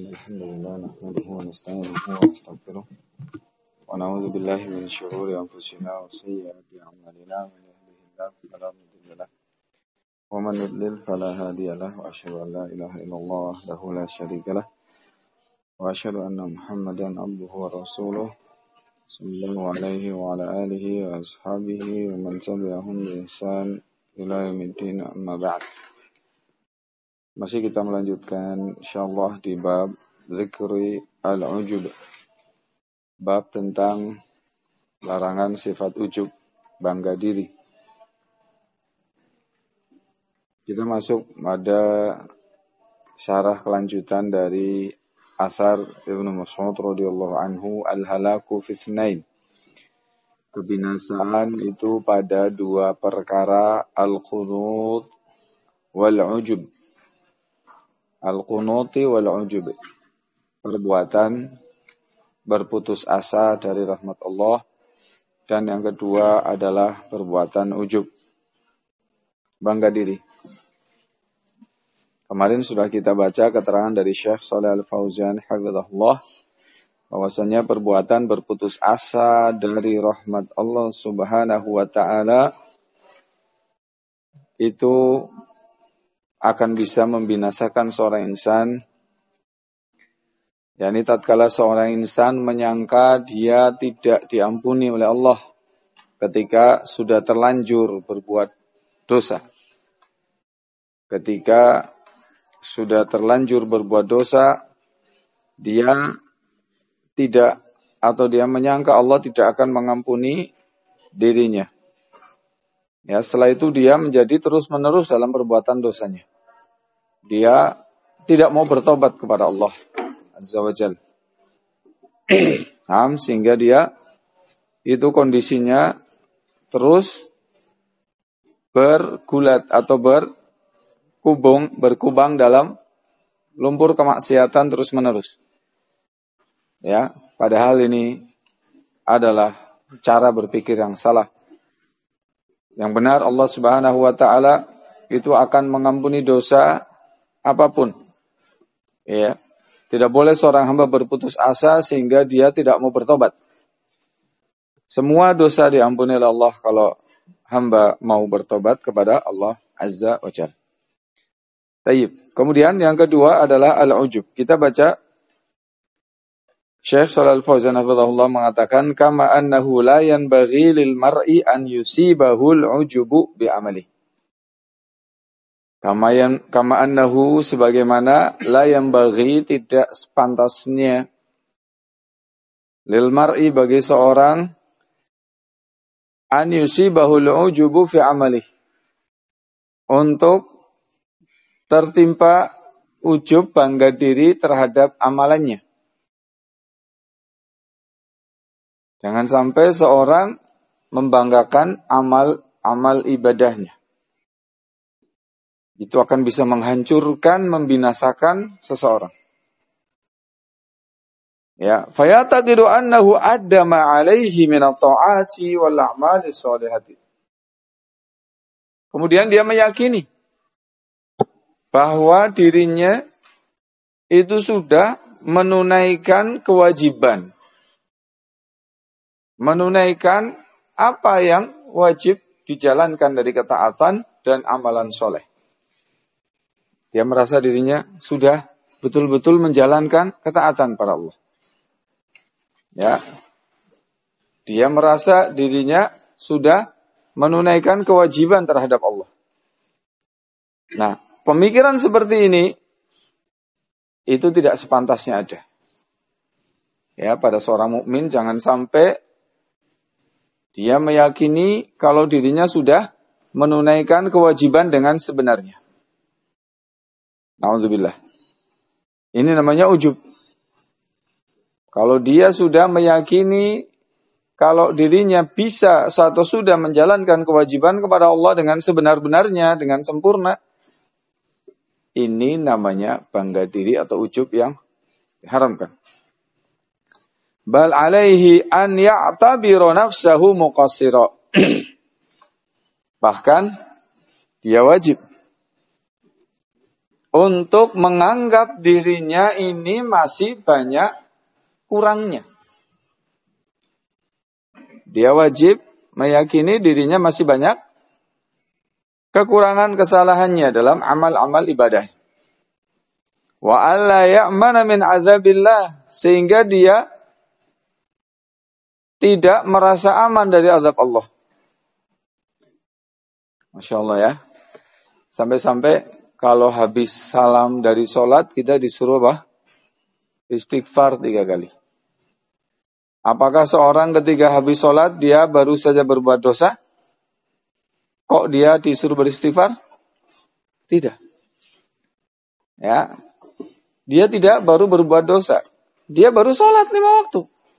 الحمد لله نحمده ونستعينه ونستغفره ونعوذ بالله من شرور أنفسنا وسيئات أعمالنا من يهده الله فلا مضل له ومن يضلل فلا هادي له وأشهد أن لا إله إلا الله وحده لا شريك له وأشهد أن محمدا عبده ورسوله صلى الله عليه وعلى آله وأصحابه ومن تبعهم بإحسان إلى يوم الدين أما بعد. Masih kita melanjutkan insyaallah di bab zikri al-ujub. Bab tentang larangan sifat ujub, bangga diri. Kita masuk pada syarah kelanjutan dari asar Ibnu Mas'ud radhiyallahu anhu, al-halaku fi itsnain. Kebinasaan itu pada dua perkara, al-qunut wal-ujub. Al-qunuti wal-ujub, perbuatan berputus asa dari rahmat Allah, dan yang kedua adalah perbuatan ujub, bangga diri. Kemarin sudah kita baca keterangan dari Syekh Shalih Al-Fauzan hafizahullah bahwasanya perbuatan berputus asa dari rahmat Allah Subhanahu wa taala itu akan bisa membinasakan seorang insan, yakni tatkala seorang insan menyangka dia tidak diampuni oleh Allah ketika sudah terlanjur berbuat dosa. Ketika sudah terlanjur berbuat dosa, dia tidak atau dia menyangka Allah tidak akan mengampuni dirinya. Ya, setelah itu dia menjadi terus-menerus dalam perbuatan dosanya. Dia tidak mau bertobat kepada Allah Azza wa Jalla. Sehingga dia itu kondisinya terus bergulat atau berkubang dalam lumpur kemaksiatan terus-menerus. Ya, padahal ini adalah cara berpikir yang salah. Yang benar Allah Subhanahu wa taala itu akan mengampuni dosa apapun. Ya. Tidak boleh seorang hamba berputus asa sehingga dia tidak mau bertobat. Semua dosa diampuni oleh Allah kalau hamba mau bertobat kepada Allah Azza wa Jalla. Tayyib. Kemudian yang kedua adalah al-ujub. Kita baca Syekh Shalih Al-Fauzan hafizahullah mengatakan kama annahu la yanbaghi lil mar'i an yusibahu al-ujubu bi amalihi. Kama annahu sebagaimana la yanbaghi tidak sepantasnya lil mar'i bagi seorang an yusibahu al-ujubu fi amalihi, untuk tertimpa ujub bangga diri terhadap amalannya. Jangan sampai seorang membanggakan amal ibadahnya. Itu akan bisa menghancurkan, membinasakan seseorang. Ya, fayataqidu annahu adda ma 'alaihi min at-ta'ati wal a'mali shalihati. Kemudian dia meyakini bahwa dirinya itu sudah menunaikan kewajiban. Menunaikan apa yang wajib dijalankan dari ketaatan dan amalan soleh. Dia merasa dirinya sudah betul-betul menjalankan ketaatan pada Allah. Ya. Dia merasa dirinya sudah menunaikan kewajiban terhadap Allah. Nah, pemikiran seperti ini itu tidak sepantasnya ada. Ya, pada seorang mukmin jangan sampai dia meyakini kalau dirinya sudah menunaikan kewajiban dengan sebenarnya. Na'udzubillah. Ini namanya ujub. Kalau dia sudah meyakini kalau dirinya bisa atau sudah menjalankan kewajiban kepada Allah dengan sebenar-benarnya, dengan sempurna, ini namanya bangga diri atau ujub yang diharamkan. Bal alaihi an ya'tabira nafsahu muqassira. Bahkan dia wajib untuk menganggap dirinya ini masih banyak kurangnya. Dia wajib meyakini dirinya masih banyak kekurangan kesalahannya dalam amal-amal ibadah. Wa alla ya'mana min azabillah, sehingga dia tidak merasa aman dari azab Allah. Masya Allah ya. Sampai-sampai kalau habis salam dari sholat kita disuruh apa? Istighfar 3 kali. Apakah seorang ketika habis sholat dia baru saja berbuat dosa? Kok dia disuruh beristighfar? Tidak. Ya. Dia tidak baru berbuat dosa. Dia baru sholat 5 waktu.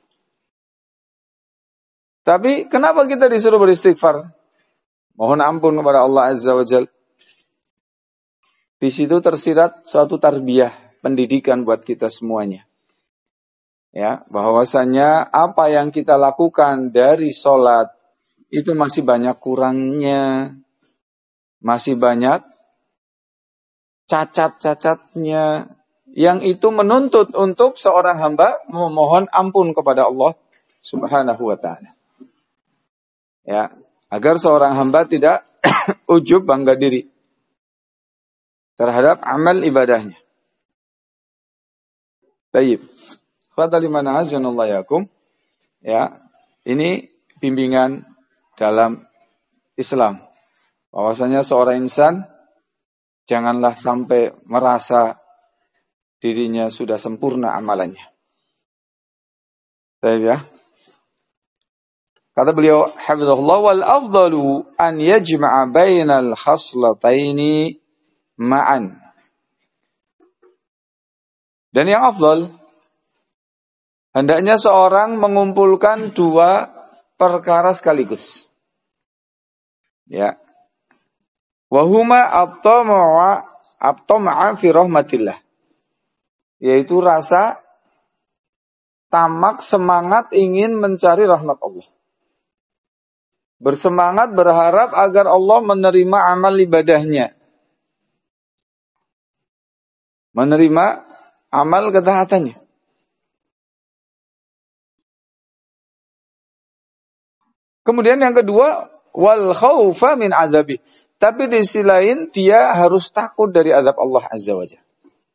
Tapi kenapa kita disuruh beristighfar? Mohon ampun kepada Allah Azza wa Jalla. Di situ tersirat suatu tarbiyah, pendidikan buat kita semuanya. Ya, bahwasanya apa yang kita lakukan dari sholat itu masih banyak kurangnya, masih banyak cacat-cacatnya, yang itu menuntut untuk seorang hamba memohon ampun kepada Allah Subhanahu wa ta'ala. Ya, agar seorang hamba tidak ujub bangga diri terhadap amal ibadahnya. Baik. Fadaliman azanallahu yakum. Ya, ini bimbingan dalam Islam. Bahwasanya seorang insan janganlah sampai merasa dirinya sudah sempurna amalannya. Baik ya. Kata beliau, hafizahullah, wal afdalu an yajma'a bainal khaslataini ma'an. Dan yang afdal, hendaknya seorang mengumpulkan 2 perkara sekaligus. Ya. Wa huma at-tama'a fi rahmatillah. Yaitu rasa tamak, semangat ingin mencari rahmat Allah. Bersemangat berharap agar Allah menerima amal ibadahnya. Menerima amal ketaatannya. Kemudian yang kedua, wal khaufa min azabi. Tapi di sisi lain dia harus takut dari azab Allah Azza wa Jalla.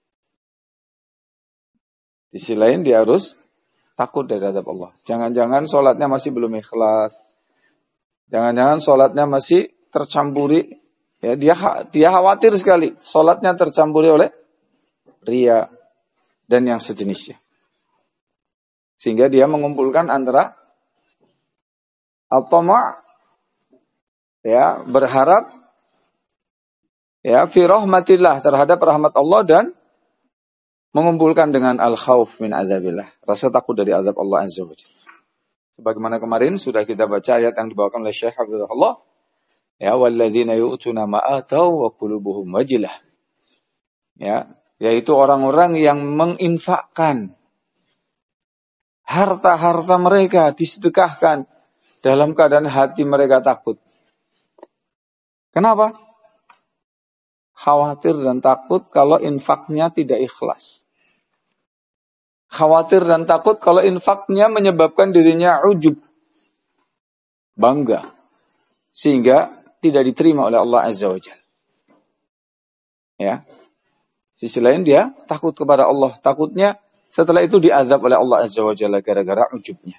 Di sisi lain dia harus takut dari azab Allah. Jangan-jangan sholatnya masih belum ikhlas. Jangan-jangan sholatnya masih tercampuri. Ya, dia khawatir sekali sholatnya tercampuri oleh riya dan yang sejenisnya. Sehingga dia mengumpulkan antara at-tama', ya, berharap ya fi rahmatillah, terhadap rahmat Allah, dan mengumpulkan dengan al-khauf min azabillah, rasa takut dari azab Allah Azza wa Jalla. Sebagaimana kemarin sudah kita baca ayat yang dibawakan oleh Syekh Hafizahullah, ya, walladzina yu'tuna ma atau wa qulubuhum wajilah. Ya, yaitu orang-orang yang menginfakkan harta-harta mereka, disedekahkan dalam keadaan hati mereka takut. Kenapa? Khawatir dan takut kalau infaknya tidak ikhlas. Khawatir dan takut kalau infaknya menyebabkan dirinya ujub, bangga, sehingga tidak diterima oleh Allah Azza wa Jalla. Ya. Sisi lain dia takut kepada Allah, takutnya setelah itu diazab oleh Allah Azza wa Jalla gara-gara ujubnya.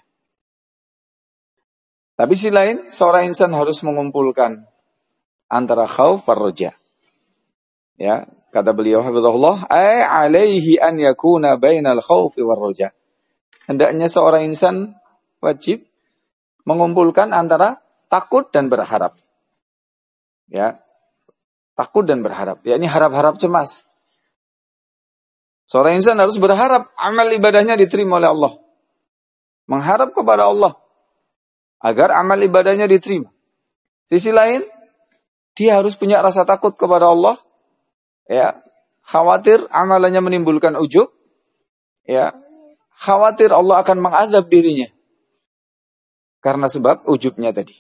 Tapi sisi lain, seorang insan harus mengumpulkan antara khauf dan roja. Ya, kata beliau hafizahullah, alaihi an yakuna bainal khaufi war roja. Hendaknya seorang insan wajib mengumpulkan antara takut dan berharap. Ya. Takut dan berharap, yakni harap-harap cemas. Seorang insan harus berharap amal ibadahnya diterima oleh Allah. Mengharap kepada Allah agar amal ibadahnya diterima. Sisi lain, dia harus punya rasa takut kepada Allah. Ya, khawatir amalannya menimbulkan ujub. Ya, khawatir Allah akan mengazab dirinya karena sebab ujubnya tadi.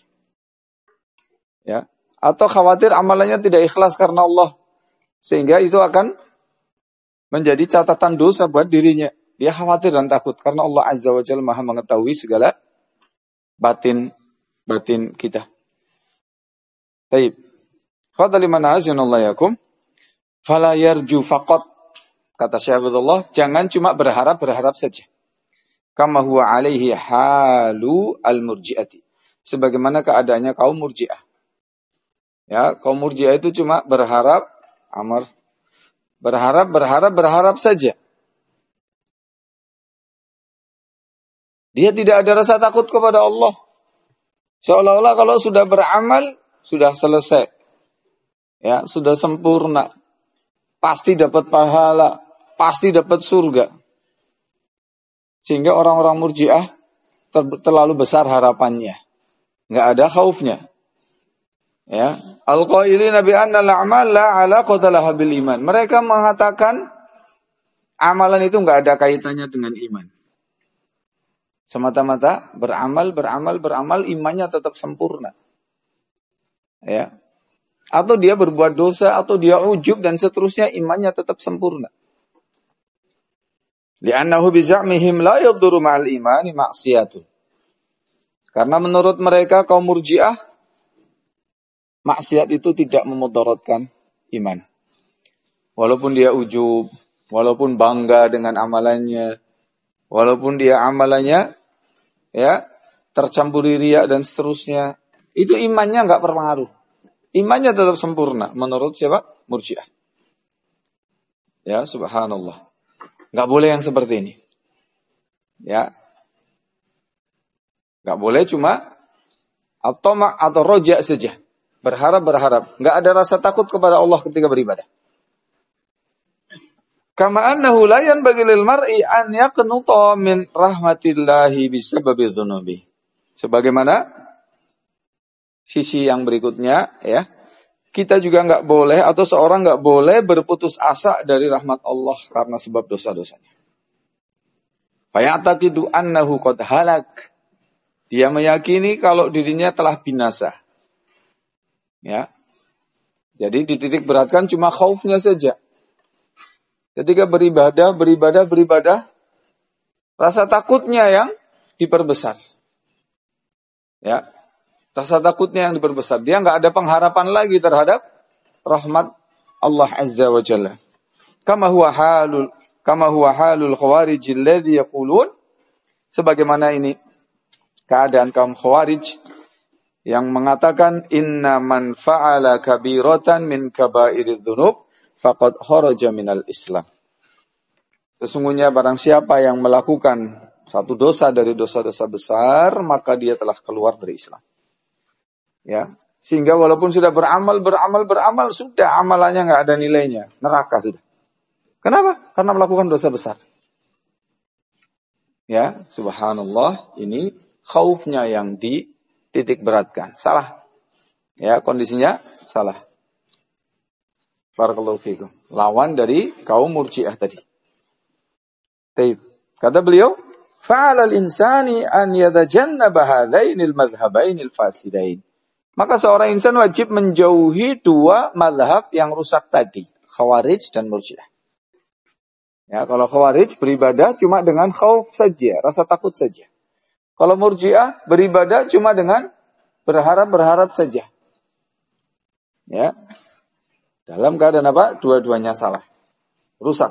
Ya, atau khawatir amalannya tidak ikhlas karena Allah, sehingga itu akan menjadi catatan dosa buat dirinya. Dia khawatir dan takut karena Allah Azza wa Jalla Maha mengetahui segala batin kita. Baik. Fadhali man azanallahu yakum fala yarju faqat, kata Syekh Abdullah, jangan cuma berharap saja. Kama huwa alaihi halu al-murji'ati, sebagaimana keadaannya kaum murji'ah. Ya, kaum murji'ah itu cuma berharap saja. Dia tidak ada rasa takut kepada Allah. Seolah-olah kalau sudah beramal, sudah selesai. Ya, sudah sempurna. Pasti dapat pahala, pasti dapat surga. Sehingga orang-orang murji'ah terlalu besar harapannya. Enggak ada khaufnya. Ya, al-qailina bi anna al-a'mal la 'alaqata laha bil iman. Mereka mengatakan amalan itu enggak ada kaitannya dengan iman. Semata-mata beramal, imannya tetap sempurna. Ya. Atau dia berbuat dosa, atau dia ujub dan seterusnya, imannya tetap sempurna. Li'annahu biza'mihim la yadurru ma'al imani ma'siyatun. Karena menurut mereka kaum murji'ah, maksiat itu tidak memudaratkan iman. Walaupun dia ujub, walaupun bangga dengan amalannya, walaupun dia amalannya ya tercampuri riya dan seterusnya, itu imannya enggak berpengaruh. Imannya tetap sempurna menurut siapa? Murji'ah. Ya, subhanallah. Enggak boleh yang seperti ini. Ya. Enggak boleh cuma atau roja saja. Berharap. Enggak ada rasa takut kepada Allah ketika beribadah. Kama annahu la yanbaghi lil mar'i an yaqnuta min rahmatillahi bisababi dzunubi. Sebagaimana sisi yang berikutnya, ya, kita juga enggak boleh atau seorang enggak boleh berputus asa dari rahmat Allah karena sebab dosa-dosanya. Fa ya'taqidu annahu qad halak. Dia meyakini kalau dirinya telah binasa. Ya. Jadi dititik beratkan cuma khaufnya saja. Ketika beribadah, rasa takutnya yang diperbesar. Ya. Rasa takutnya yang diperbesar. Dia enggak ada pengharapan lagi terhadap rahmat Allah Azza wa Jalla. Kama huwa halul khawarij alladhi yaqulun, sebagaimana ini keadaan kaum khawarij yang mengatakan inna man fa'ala kabiratan min kabairidz dzunub faqad kharaja minal Islam. Sesungguhnya barang siapa yang melakukan satu dosa dari dosa-dosa besar, maka dia telah keluar dari Islam. Ya, sehingga walaupun sudah beramal, sudah amalannya enggak ada nilainya, neraka sudah. Kenapa? Karena melakukan dosa besar. Ya, subhanallah, ini khaufnya yang dititik beratkan. Salah. Ya, kondisinya salah. Barakallahu fikum. Lawan dari kaum murji'ah tadi. Baik. Kata beliau, fa'alal insani an yatajannaba hadainil madhhabainil fasidain. Maka seorang insan wajib menjauhi dua mazhab yang rusak tadi, Khawarij dan Murji'ah. Ya, kalau Khawarij beribadah cuma dengan khauf saja, rasa takut saja. Kalau Murji'ah beribadah cuma dengan berharap saja. Ya. Dalam keadaan apa? Dua-duanya salah. Rusak.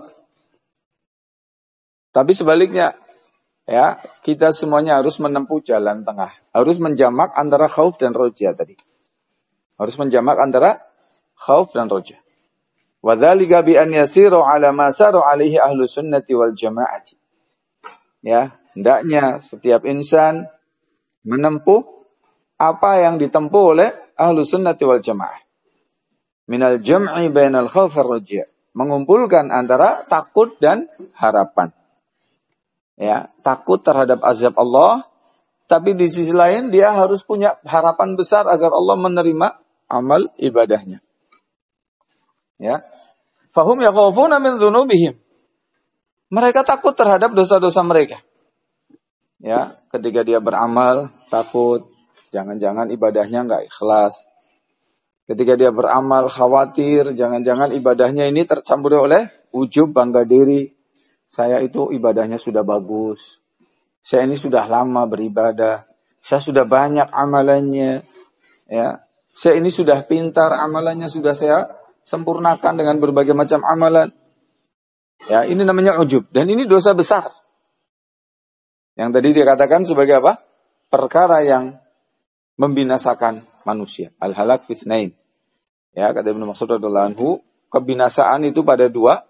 Tapi sebaliknya, ya, kita semuanya harus menempuh jalan tengah. Harus menjamak antara khauf dan roja tadi. Harus menjamak antara khauf dan roja. Wa dzalika bi an yasiru ala ma saru alaihi ahlu sunnati wal jamaati. Ya, hendaknya setiap insan menempuh apa yang ditempuh oleh ahlu sunnati wal jamaah. Minal jam'i bainal khauf war roja. Mengumpulkan antara takut dan harapan. Ya, takut terhadap azab Allah, tapi di sisi lain dia harus punya harapan besar agar Allah menerima amal ibadahnya. Ya. Fahum yakhafuna min dzunubihim. Mereka takut terhadap dosa-dosa mereka. Ya, ketika dia beramal takut jangan-jangan ibadahnya enggak ikhlas. Ketika dia beramal khawatir jangan-jangan ibadahnya ini tercampur oleh ujub, bangga diri. Saya itu ibadahnya sudah bagus. Saya ini sudah lama beribadah. Saya sudah banyak amalannya. Ya. Saya ini sudah pintar, amalannya sudah saya sempurnakan dengan berbagai macam amalan. Ya, ini namanya ujub. Dan ini dosa besar. Yang tadi dia katakan sebagai apa? Perkara yang membinasakan manusia. Al-halak fitnain. Ya, kata Ibnu Mas'ud radhiyallahu anhu, kebinasaan itu pada dua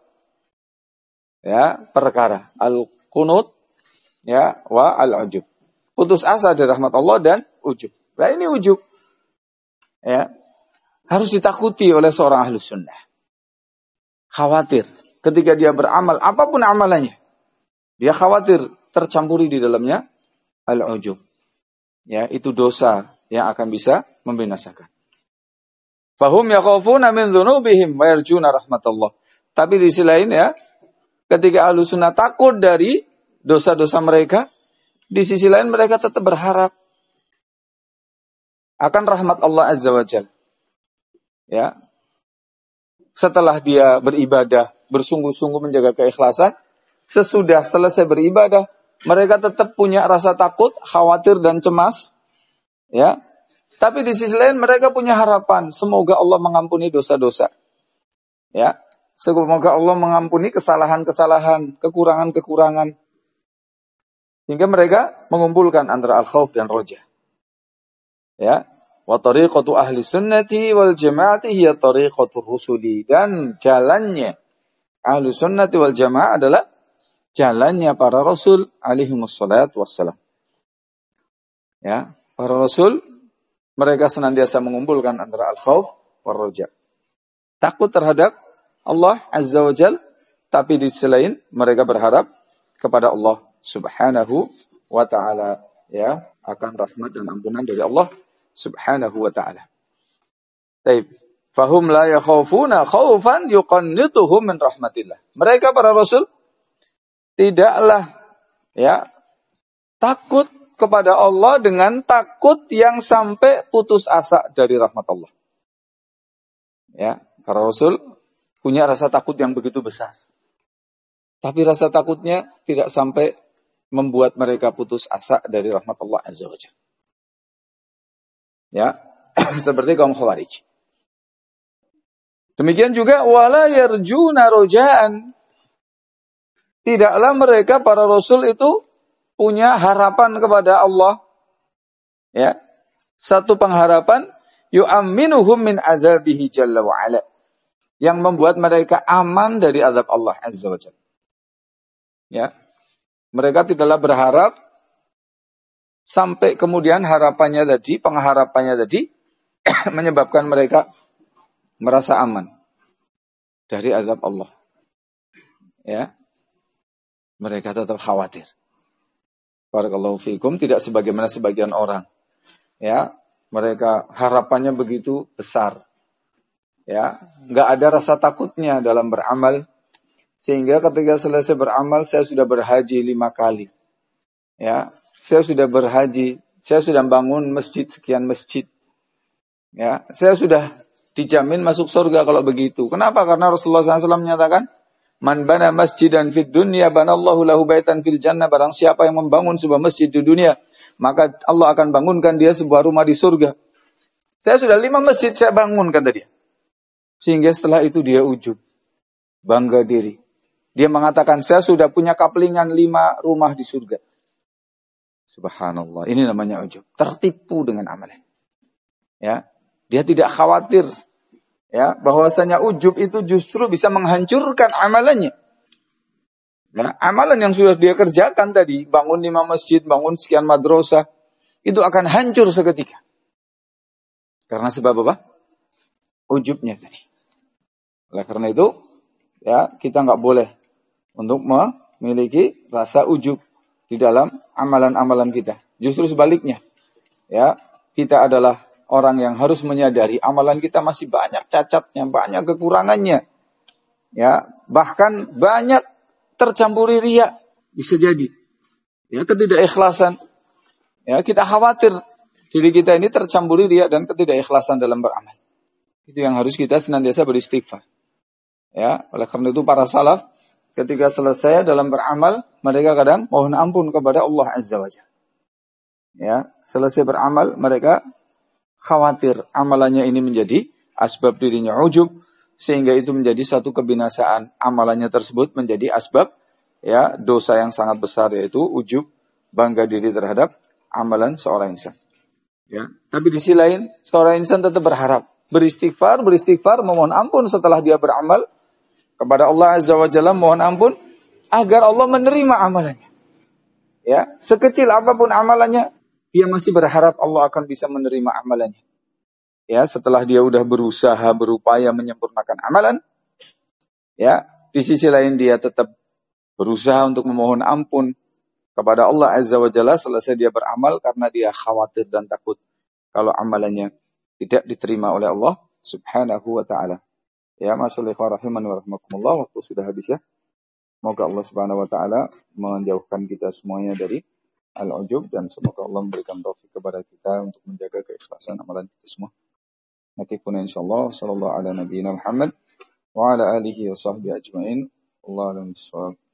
perkara. Al-qunut wa al-ujub. Putus asa dari rahmat Allah dan ujub. Nah, ini ujub. Ya. Harus ditakuti oleh seorang ahlus sunnah. Khawatir ketika dia beramal apapun amalannya. Dia khawatir tercampuri di dalamnya al-ujub. Ya, itu dosa yang akan bisa membinasakan. Fahum yakhafuna min dzunubihim wa yarjuna rahmatullah. Tapi di sisi lain ya, ketika ahlus sunnah takut dari dosa-dosa mereka, di sisi lain mereka tetap berharap akan rahmat Allah Azza wa Jalla. Ya. Setelah dia beribadah, bersungguh-sungguh menjaga keikhlasan, sesudah selesai beribadah, mereka tetap punya rasa takut, khawatir dan cemas. Ya. Tapi di sisi lain mereka punya harapan, semoga Allah mengampuni dosa-dosa. Ya. Semoga Allah mengampuni kesalahan-kesalahan, kekurangan-kekurangan. Sehingga mereka mengumpulkan antara al-khauf dan roja. Ya. Wa tariqatu ahli sunnati wal jama'ati hiya tariqatur rusuli. Dan jalannya ahli sunnati wal jama'ah adalah jalannya para rasul alaihimus salatu wassalam. Ya, para rasul mereka senantiasa mengumpulkan antara al-khauf war roja. Takut terhadap Allah Azza wa Jalla, tapi di sisi lain mereka berharap kepada Allah Subhanahu wa ta'ala, ya, akan rahmat dan ampunan dari Allah Subhanahu wa ta'ala. Baik, fahum la yakhafuna khaufan yuqannituhum min rahmatillah. Mereka para rasul tidaklah ya takut kepada Allah dengan takut yang sampai putus asa dari rahmat Allah. Ya, para rasul punya rasa takut yang begitu besar. Tapi rasa takutnya tidak sampai membuat mereka putus asa dari rahmat Allah Azza wa Jalla. Ya, seperti kaum Khawarij. Demikian juga wala yarjuna rojaan. Tidaklah mereka para rasul itu punya harapan kepada Allah. Ya. Satu pengharapan yu'amminuhum min azabihi jalla wa ala. Yang membuat mereka aman dari azab Allah Azza wa Jalla. Ya. Mereka tidaklah berharap sampai kemudian harapannya tadi, pengharapannya tadi menyebabkan mereka merasa aman dari azab Allah. Ya. Mereka tetap khawatir. Barakallahu fikum, tidak sebagaimana sebagian orang. Ya, mereka harapannya begitu besar. Ya, enggak ada rasa takutnya dalam beramal. Sehingga ketika selesai beramal, saya sudah berhaji 5 kali. Ya, saya sudah berhaji, saya sudah bangun masjid sekian masjid. Ya, saya sudah dijamin masuk surga kalau begitu. Kenapa? Karena Rasulullah SAW menyatakan, man bana masjidan fid dunya banallahu lahu baitan fil jannah. Barang siapa yang membangun sebuah masjid di dunia, maka Allah akan bangunkan dia sebuah rumah di surga. Saya sudah 5 masjid saya bangun, kata dia. Sehingga setelah itu dia ujub, bangga diri. Dia mengatakan, saya sudah punya kaplingan 5 rumah di surga. Subhanallah, ini namanya ujub. Tertipu dengan amalan. Ya, dia tidak khawatir. Ya, bahwasanya ujub itu justru bisa menghancurkan amalannya. Ya, amalan yang sudah dia kerjakan tadi, bangun 5 masjid, bangun sekian madrasah, itu akan hancur seketika. Karena sebab apa? Ujubnya tadi. Oleh karena itu, ya, kita nggak boleh untuk memiliki rasa ujub di dalam amalan-amalan kita. Justru sebaliknya. Ya, kita adalah orang yang harus menyadari amalan kita masih banyak cacatnya, banyak kekurangannya. Ya, bahkan banyak tercampuri riya, bisa jadi. Ya, ketidakikhlasan. Ya, kita khawatir diri kita ini tercampuri riya dan ketidakikhlasan dalam beramal. Itu yang harus kita senantiasa beristighfar. Ya, oleh karena itu para salaf ketika selesai dalam beramal, mereka kadang mohon ampun kepada Allah Azza wa Jalla. Ya, selesai beramal, mereka khawatir amalannya ini menjadi asbab dirinya ujub, sehingga itu menjadi satu kebinasaan. Amalannya tersebut menjadi asbab ya dosa yang sangat besar, yaitu ujub, bangga diri terhadap amalan seorang insan. Ya, tapi di sisi lain seorang insan tetap berharap, beristighfar, memohon ampun setelah dia beramal kepada Allah Azza wa Jalla, mohon ampun agar Allah menerima amalannya. Ya, sekecil apapun amalannya, dia masih berharap Allah akan bisa menerima amalannya. Ya, setelah dia udah berusaha, berupaya menyempurnakan amalan, ya, di sisi lain dia tetap berusaha untuk memohon ampun kepada Allah Azza wa Jalla selesai dia beramal, karena dia khawatir dan takut kalau amalannya tidak diterima oleh Allah Subhanahu wa taala. Ya, masyaallah rahimani wa rahmakumullah, waktu sudah habis ya. Semoga Allah Subhanahu wa taala menjauhkan kita semuanya dari al-ujub, dan semoga Allah memberikan taufik kepada kita untuk menjaga keikhlasan amalan kita semua. Nakifuna insyaallah sallallahu ala nabiyina Muhammad wa ala alihi wa sahbihi ajmain. Allahu a'lam bissawab.